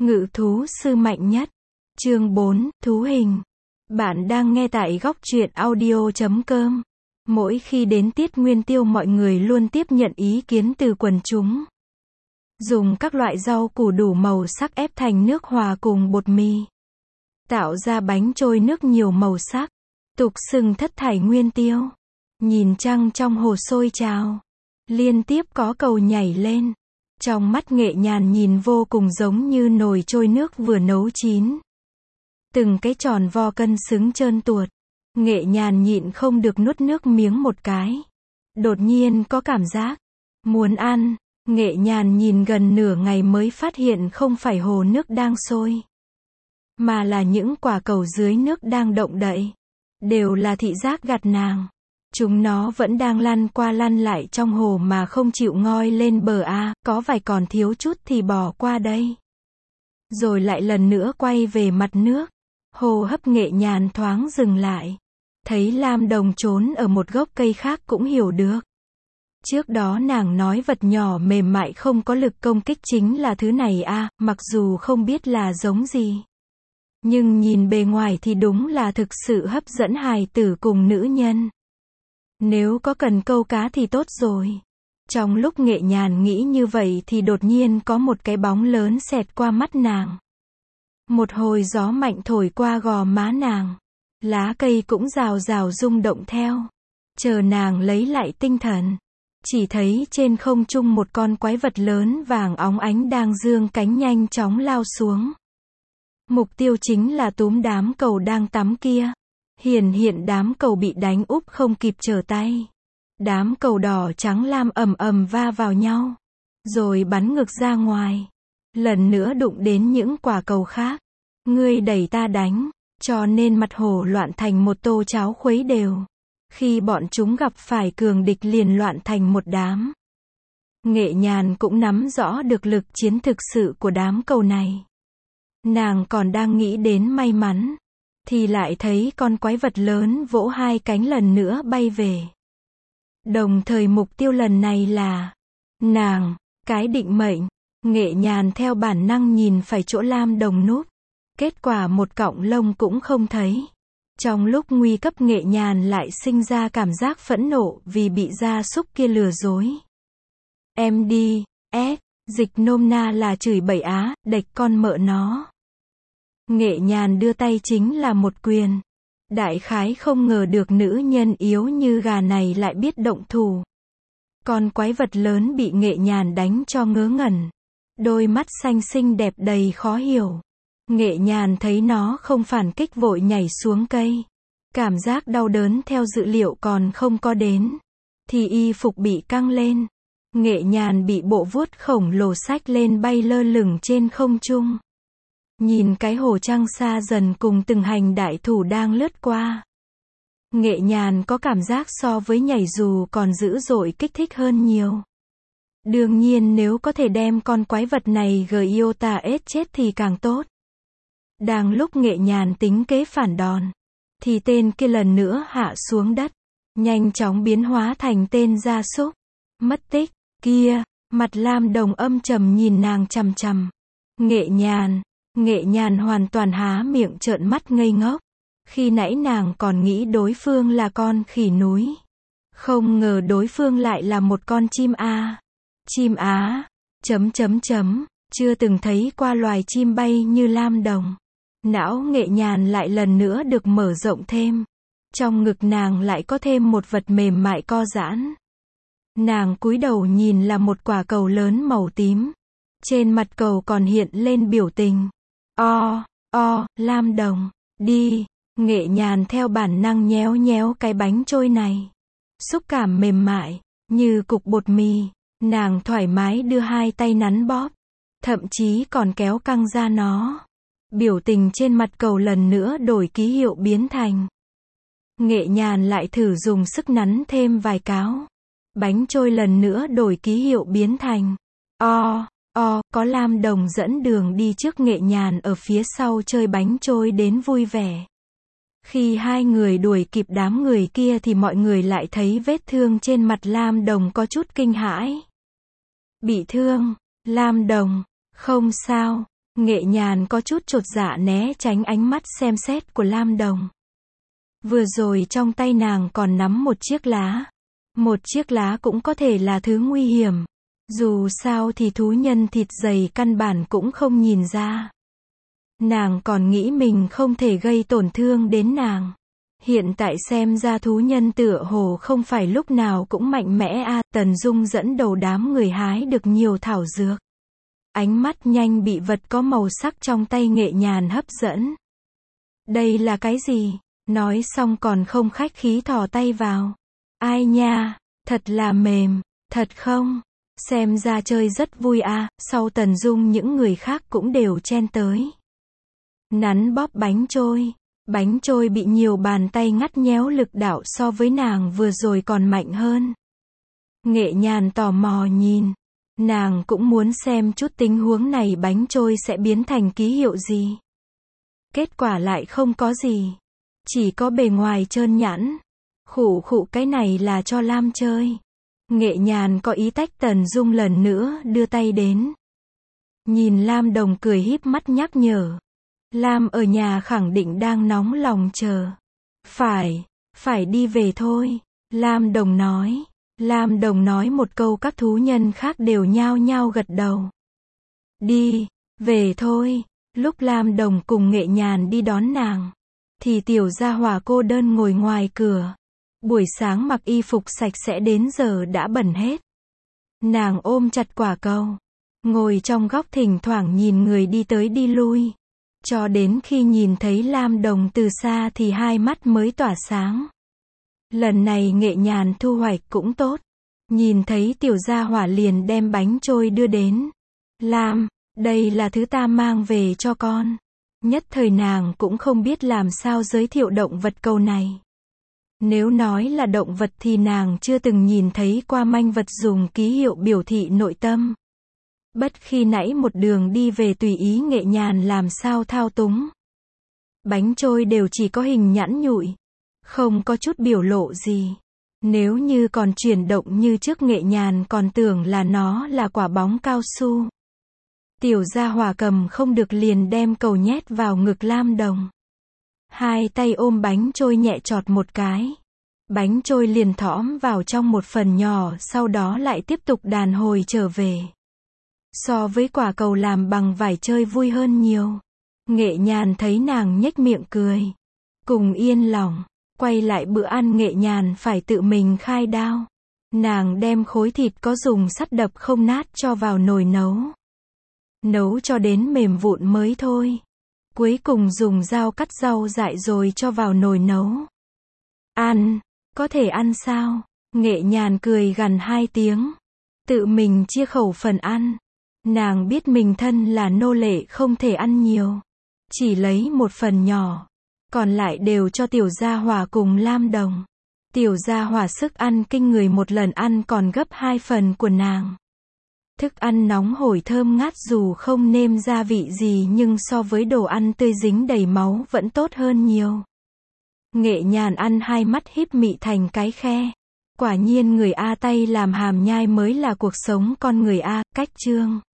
Ngự thú sư mạnh nhất. Chương 4, thú hình. Bạn đang nghe tại góc truyện audio.com. Mỗi khi đến tiết nguyên tiêu mọi người luôn tiếp nhận ý kiến từ quần chúng. Dùng các loại rau củ đủ màu sắc ép thành nước hòa cùng bột mì. Tạo ra bánh trôi nước nhiều màu sắc. Tục xưng thất thải nguyên tiêu. Nhìn trăng trong hồ sôi trào. Liên tiếp có cầu nhảy lên. Trong mắt Nghệ Nhàn nhìn vô cùng giống như nồi trôi nước vừa nấu chín. Từng cái tròn vo cân xứng trơn tuột. Nghệ Nhàn nhịn không được nuốt nước miếng một cái. Đột nhiên có cảm giác muốn ăn. Nghệ Nhàn nhìn gần nửa ngày mới phát hiện không phải hồ nước đang sôi, mà là những quả cầu dưới nước đang động đậy. Đều là thị giác gạt nàng. Chúng nó vẫn đang lăn qua lăn lại trong hồ mà không chịu ngoi lên bờ a, có vài còn thiếu chút thì bỏ qua đây. Rồi lại lần nữa quay về mặt nước. Hồ hấp Nghệ Nhàn thoáng dừng lại. Thấy Lam Đồng trốn ở một gốc cây khác cũng hiểu được. Trước đó nàng nói vật nhỏ mềm mại không có lực công kích chính là thứ này a, mặc dù không biết là giống gì. Nhưng nhìn bề ngoài thì đúng là thực sự hấp dẫn hài tử cùng nữ nhân. Nếu có cần câu cá thì tốt rồi. Trong lúc Nghệ Nhàn nghĩ như vậy thì đột nhiên có một cái bóng lớn xẹt qua mắt nàng. Một hồi gió mạnh thổi qua gò má nàng. Lá cây cũng rào rào rung động theo. Chờ nàng lấy lại tinh thần. Chỉ thấy trên không trung một con quái vật lớn vàng óng ánh đang giương cánh nhanh chóng lao xuống. Mục tiêu chính là túm đám cầu đang tắm kia. Hiện đám cầu bị đánh úp không kịp trở tay. Đám cầu đỏ trắng lam ầm ầm va vào nhau. Rồi bắn ngược ra ngoài. Lần nữa đụng đến những quả cầu khác. Ngươi đẩy ta đánh. Cho nên mặt hồ loạn thành một tô cháo khuấy đều. Khi bọn chúng gặp phải cường địch liền loạn thành một đám. Nghệ Nhàn cũng nắm rõ được lực chiến thực sự của đám cầu này. Nàng còn đang nghĩ đến may mắn. Thì lại thấy con quái vật lớn vỗ hai cánh lần nữa bay về. Đồng thời mục tiêu lần này là nàng, cái định mệnh. Nghệ Nhàn theo bản năng nhìn phải chỗ Lam Đồng núp. Kết quả một cọng lông cũng không thấy. Trong lúc nguy cấp Nghệ Nhàn lại sinh ra cảm giác phẫn nộ vì bị gia súc kia lừa dối. Em đi, dịch nôm na là chửi bậy á, đệch con mợ nó. Nghệ Nhàn đưa tay chính là một quyền. Đại khái không ngờ được nữ nhân yếu như gà này lại biết động thủ. Con quái vật lớn bị Nghệ Nhàn đánh cho ngớ ngẩn. Đôi mắt xanh xinh đẹp đầy khó hiểu. Nghệ Nhàn thấy nó không phản kích vội nhảy xuống cây. Cảm giác đau đớn theo dự liệu còn không có đến. Thì y phục bị căng lên. Nghệ Nhàn bị bộ vuốt khổng lồ xách lên bay lơ lửng trên không trung. Nhìn cái hồ trăng xa dần cùng từng hành đại thủ đang lướt qua. Nghệ Nhàn có cảm giác so với nhảy dù còn dữ dội kích thích hơn nhiều. Đương nhiên nếu có thể đem con quái vật này Giota ết chết thì càng tốt. Đang lúc Nghệ Nhàn tính kế phản đòn. Thì tên kia lần nữa hạ xuống đất. Nhanh chóng biến hóa thành tên gia súc. Mất tích, kia, mặt Lam Đồng âm trầm nhìn nàng chằm chằm. Nghệ Nhàn hoàn toàn há miệng trợn mắt ngây ngốc. Khi nãy nàng còn nghĩ đối phương là con khỉ núi. Không ngờ đối phương lại là một con chim a. Chim á, chưa từng thấy qua loài chim bay như Lam Đồng. Não Nghệ Nhàn lại lần nữa được mở rộng thêm. Trong ngực nàng lại có thêm một vật mềm mại co giãn. Nàng cúi đầu nhìn là một quả cầu lớn màu tím. Trên mặt cầu còn hiện lên biểu tình. Lam Đồng, đi. Nghệ Nhàn theo bản năng nhéo nhéo cái bánh trôi này. Xúc cảm mềm mại, như cục bột mì. Nàng thoải mái đưa hai tay nắn bóp. Thậm chí còn kéo căng ra nó. Biểu tình trên mặt cầu lần nữa đổi ký hiệu biến thành. Nghệ Nhàn lại thử dùng sức nắn thêm vài cáo. Bánh trôi lần nữa đổi ký hiệu biến thành. Có Lam Đồng dẫn đường đi trước Nghệ Nhàn ở phía sau chơi bánh trôi đến vui vẻ. Khi hai người đuổi kịp đám người kia thì mọi người lại thấy vết thương trên mặt Lam Đồng có chút kinh hãi. Bị thương, Lam Đồng, không sao. Nghệ Nhàn có chút chột dạ né tránh ánh mắt xem xét của Lam Đồng. Vừa rồi trong tay nàng còn nắm một chiếc lá. Một chiếc lá cũng có thể là thứ nguy hiểm. Dù sao thì thú nhân thịt dày căn bản cũng không nhìn ra. Nàng còn nghĩ mình không thể gây tổn thương đến nàng. Hiện tại xem ra thú nhân tựa hồ không phải lúc nào cũng mạnh mẽ a. Tần Dung dẫn đầu đám người hái được nhiều thảo dược. Ánh mắt nhanh bị vật có màu sắc trong tay Nghệ Nhàn hấp dẫn. Đây là cái gì? Nói xong còn không khách khí thò tay vào. Ai nha, thật là mềm, thật không? Xem ra chơi rất vui a. Sau Tần Dung những người khác cũng đều chen tới. Nắn bóp bánh trôi. Bánh trôi bị nhiều bàn tay ngắt nhéo, lực đạo so với nàng vừa rồi còn mạnh hơn. Nghệ Nhàn tò mò nhìn. Nàng cũng muốn xem chút tình huống này bánh trôi sẽ biến thành ký hiệu gì. Kết quả lại không có gì. Chỉ có bề ngoài trơn nhẵn. Khụ khụ, cái này là cho Lam chơi. Nghệ Nhàn có ý tách Tần Dung lần nữa đưa tay đến. Nhìn Lam Đồng cười híp mắt nhắc nhở. Lam ở nhà khẳng định đang nóng lòng chờ. Phải đi về thôi. Lam Đồng nói một câu, các thú nhân khác đều nhao nhao gật đầu. Đi, về thôi. Lúc Lam Đồng cùng Nghệ Nhàn đi đón nàng, thì tiểu gia hỏa cô đơn ngồi ngoài cửa. Buổi sáng mặc y phục sạch sẽ đến giờ đã bẩn hết. Nàng ôm chặt quả cầu, ngồi trong góc thỉnh thoảng nhìn người đi tới đi lui. Cho đến khi nhìn thấy Lam Đồng từ xa thì hai mắt mới tỏa sáng. Lần này Nghệ Nhàn thu hoạch cũng tốt. Nhìn thấy tiểu gia hỏa liền đem bánh trôi đưa đến. Lam, đây là thứ ta mang về cho con. Nhất thời nàng cũng không biết làm sao giới thiệu động vật câu này. Nếu nói là động vật thì nàng chưa từng nhìn thấy qua manh vật dùng ký hiệu biểu thị nội tâm. Bất khi nãy một đường đi về tùy ý Nghệ Nhàn làm sao thao túng. Bánh trôi đều chỉ có hình nhẵn nhụi, không có chút biểu lộ gì. Nếu như còn chuyển động như trước, Nghệ Nhàn còn tưởng là nó là quả bóng cao su. Tiểu gia hỏa cầm không được liền đem cầu nhét vào ngực Lam Đồng. Hai tay ôm bánh trôi nhẹ chọt một cái. Bánh trôi liền thõm vào trong một phần nhỏ, sau đó lại tiếp tục đàn hồi trở về. So với quả cầu làm bằng vải chơi vui hơn nhiều. Nghệ Nhàn thấy nàng nhếch miệng cười. Cùng yên lòng. Quay lại bữa ăn, Nghệ Nhàn phải tự mình khai đao. Nàng đem khối thịt có dùng sắt đập không nát cho vào nồi nấu. Nấu cho đến mềm vụn mới thôi. Cuối cùng dùng dao cắt rau dại rồi cho vào nồi nấu. Ăn, có thể ăn sao? Nghệ Nhàn cười gằn hai tiếng. Tự mình chia khẩu phần ăn. Nàng biết mình thân là nô lệ không thể ăn nhiều. Chỉ lấy một phần nhỏ. Còn lại đều cho tiểu gia hỏa cùng Lam Đồng. Tiểu gia hỏa sức ăn kinh người, một lần ăn còn gấp 2 phần của nàng. Thức ăn nóng hổi thơm ngát, dù không nêm gia vị gì nhưng so với đồ ăn tươi dính đầy máu vẫn tốt hơn nhiều. Nghệ Nhàn ăn hai mắt híp mị thành cái khe. Quả nhiên người A tay làm hàm nhai mới là cuộc sống con người A. Cách chương